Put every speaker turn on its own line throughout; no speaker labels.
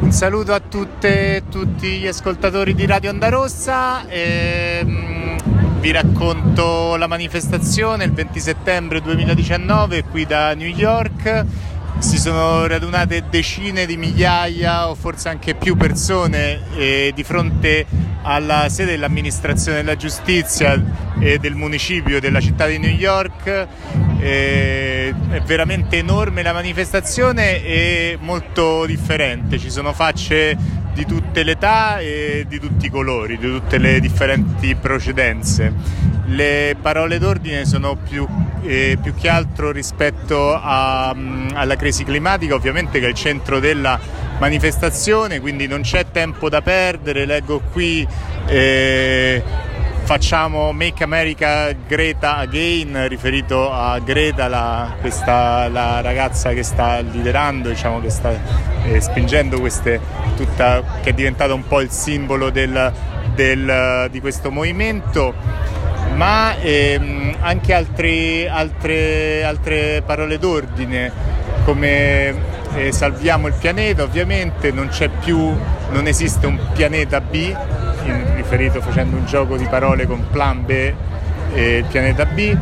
Un saluto a tutte e tutti gli ascoltatori di Radio Onda Rossa. Vi racconto la manifestazione il 20 settembre 2019 qui da New York. Si sono radunate decine di migliaia o forse anche più persone di fronte alla sede dell'amministrazione della giustizia e del municipio della città di New York. È veramente enorme la manifestazione e molto differente. Ci sono facce di tutte le età e di tutti i colori, di tutte le differenti procedenze. Le parole d'ordine sono più che altro rispetto alla crisi climatica, ovviamente, che è il centro della manifestazione, quindi non c'è tempo da perdere. Leggo qui facciamo Make America Greta Again, riferito a Greta, la ragazza che sta liderando, diciamo, che sta spingendo che è diventata un po' il simbolo di questo movimento, ma anche altre parole d'ordine, come salviamo il pianeta. Ovviamente non esiste un pianeta B, riferito, facendo un gioco di parole con Plan B e il pianeta B.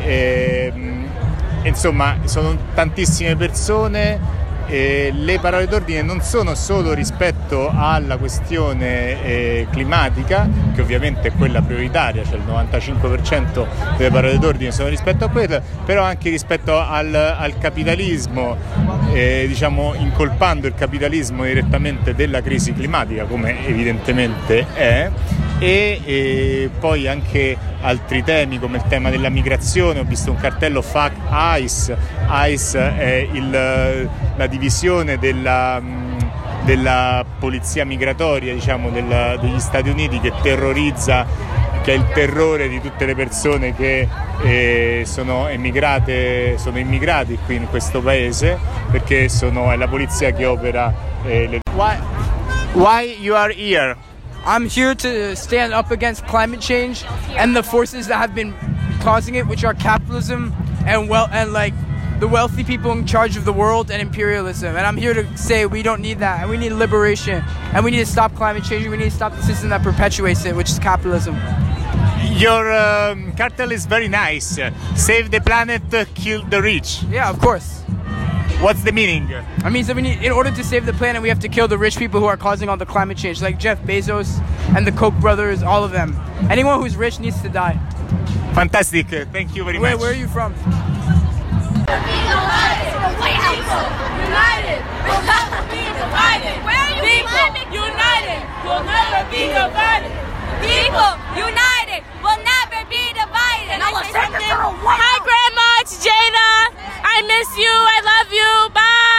Insomma, sono tantissime persone. Le parole d'ordine non sono solo rispetto alla questione climatica, che ovviamente è quella prioritaria, cioè il 95% delle parole d'ordine sono rispetto a quella, però anche rispetto al capitalismo, diciamo incolpando il capitalismo direttamente della crisi climatica, come evidentemente è. E poi anche altri temi come il tema della migrazione. Ho visto un cartello Fuck ICE. ICE è la divisione della polizia migratoria, diciamo, degli Stati Uniti, che terrorizza, che è il terrore di tutte le persone che sono immigrati qui in questo paese, perché è la polizia che opera. Why you are here?
I'm here to stand up against climate change and the forces that have been causing it, which are capitalism and the wealthy people in charge of the world and imperialism. And I'm here to say we don't need that, and we need liberation, and we need to stop climate change. We need to stop the system that perpetuates it, which is capitalism.
Your cartel is very nice. Save the planet, kill the rich.
Yeah, of course.
What's the meaning?
It means that in order to save the planet, we have to kill the rich people who are causing all the climate change, like Jeff Bezos and the Koch brothers, all of them. Anyone who's rich needs to die.
Fantastic. Thank you very much.
Where are you from?
United, we'll never be divided. Where are you? People united, we'll never be divided. People united, we'll never be divided. And I say something. Hi, Grandma, it's Jada. I miss you. I love you.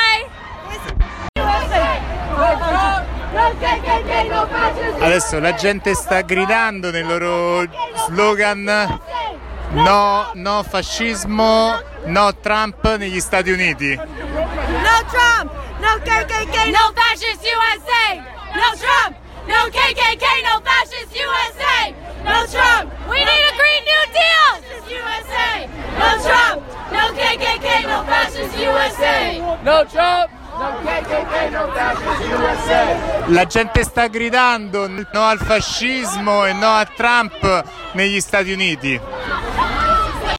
Bye.
Adesso la gente sta gridando nel loro slogan: no fascismo, no Trump negli Stati Uniti.
No Trump, no KKK, no fascist USA. No Trump, no KKK, no fascist USA. No Trump, we need a Green New Deal. USA. No Trump, no KKK, no fascist USA.
No Trump, no KKK, no fascist USA.
La gente sta gridando no al fascismo e no a Trump negli Stati Uniti.